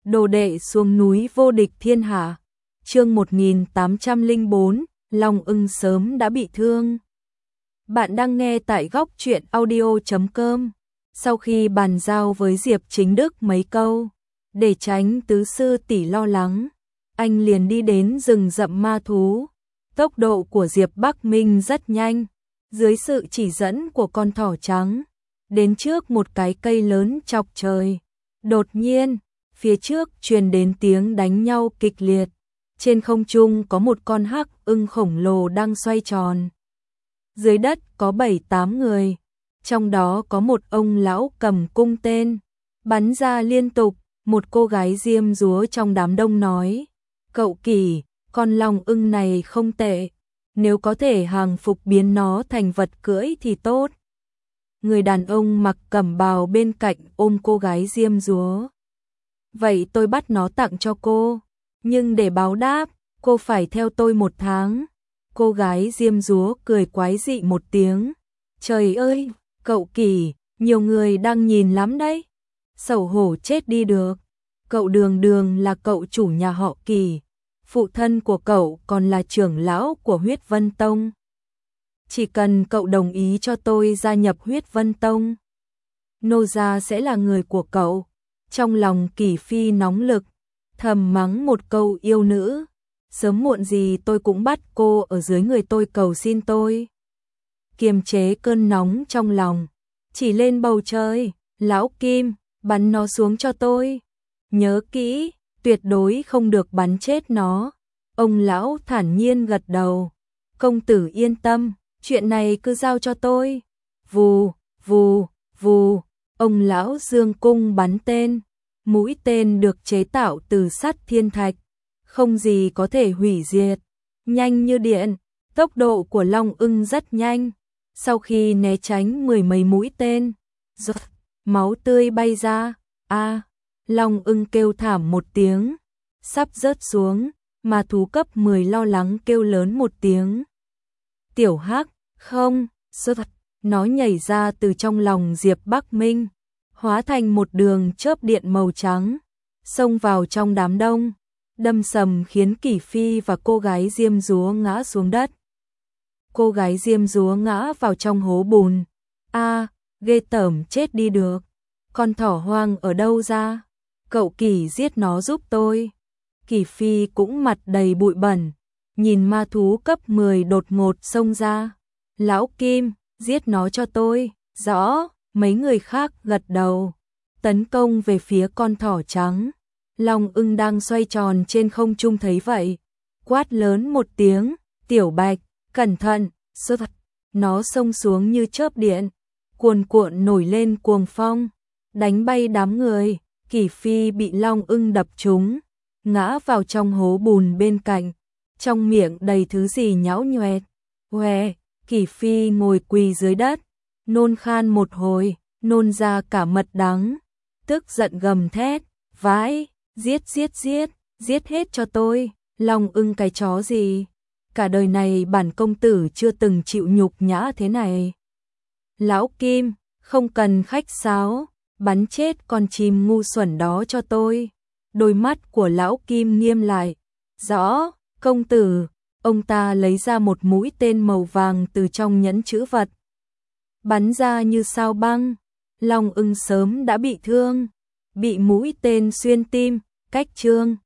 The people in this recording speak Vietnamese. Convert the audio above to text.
Đồ đệ xuống núi vô địch thiên hạ. Chương 1804, Long Ưng sớm đã bị thương. Bạn đang nghe tại góc truyện audio.com. Sau khi bàn giao với Diệp Chính Đức mấy câu, để tránh tứ sư tỷ lo lắng, anh liền đi đến rừng rậm ma thú. Tốc độ của Diệp Bắc Minh rất nhanh, dưới sự chỉ dẫn của con thỏ trắng, đến trước một cái cây lớn chọc trời. Đột nhiên, phía trước truyền đến tiếng đánh nhau kịch liệt. Trên không trung có một con hắc ưng khổng lồ đang xoay tròn. Dưới đất có 7-8 người, trong đó có một ông lão cầm cung tên, bắn ra liên tục. Một cô gái diêm dúa trong đám đông nói: "Cậu Kỳ, con long ưng này không tệ, nếu có thể hàng phục biến nó thành vật cưỡi thì tốt." Người đàn ông mặc cẩm bào bên cạnh ôm cô gái diêm dúa: "Vậy tôi bắt nó tặng cho cô, nhưng để báo đáp, cô phải theo tôi 1 tháng." Cô gái diêm dúa cười quái dị một tiếng: "Trời ơi, cậu Kỳ, nhiều người đang nhìn lắm đấy." Xấu hổ chết đi được. Cậu Đường Đường là cậu chủ nhà họ Kỳ, phụ thân của cậu còn là trưởng lão của Huyết Vân Tông. Chỉ cần cậu đồng ý cho tôi gia nhập Huyết Vân Tông, nô gia sẽ là người của cậu. Trong lòng Kỳ Phi nóng lực, thầm mắng một câu yêu nữ: "Sớm muộn gì tôi cũng bắt cô ở dưới người tôi cầu xin tôi." Kiềm chế cơn nóng trong lòng, chỉ lên bầu trời: "Lão Kim, bắn nó xuống cho tôi. Nhớ kỹ, tuyệt đối không được bắn chết nó." Ông lão thản nhiên gật đầu: "Công tử yên tâm, chuyện này cứ giao cho tôi." Vù, vù, vù, ông lão dương cung bắn tên. Mũi tên được chế tạo từ sắt thiên thạch, không gì có thể hủy diệt, nhanh như điện. Tốc độ của Long Ưng rất nhanh, sau khi né tránh 10 mấy mũi tên, máu tươi bay ra. Long Ưng kêu thảm một tiếng, sắp rớt xuống. Mà thú cấp 10 lo lắng kêu lớn một tiếng: "Tiểu Hắc, không!" Nó nhảy ra từ trong lòng Diệp Bắc Minh, hóa thành một đường chớp điện màu trắng, xông vào trong đám đông, đâm sầm khiến Kỳ Phi và cô gái diêm dúa ngã xuống đất. Cô gái diêm dúa ngã vào trong hố bùn. Ghê tởm chết đi được. Con thỏ hoang ở đâu ra? Cậu Kỳ giết nó giúp tôi. Kỳ Phi cũng mặt đầy bụi bẩn, nhìn ma thú cấp 10 đột ngột xông ra: "Lão Kim, giết nó cho tôi." "Rõ." Mấy người khác gật đầu, tấn công về phía con thỏ trắng. Long Ưng đang xoay tròn trên không trung thấy vậy, quát lớn một tiếng: "Tiểu Bạch, cẩn thận!" Nó xông xuống như chớp điện, cuồn cuộn nổi lên cuồng phong, đánh bay đám người. Kỳ Phi bị Long Ưng đập trúng, ngã vào trong hố bùn bên cạnh, trong miệng đầy thứ gì nhão nhoẹt. Kỳ Phi ngồi quỳ dưới đất, nôn khan một hồi, nôn ra cả mật đắng, tức giận gầm thét: "Vãi, giết giết giết, giết hết cho tôi." Long Ưng cái chó gì, cả đời này bản công tử chưa từng chịu nhục nhã thế này. "Lão Kim, không cần khách sáo, bắn chết con chim ngu xuẩn đó cho tôi." Đôi mắt của Lão Kim nghiêm lại: "Rõ, công tử." Ông ta lấy ra một mũi tên màu vàng từ trong nhẫn chữ vật, bắn ra như sao băng. Long Ưng sớm đã bị thương, bị mũi tên xuyên tim, cách trương.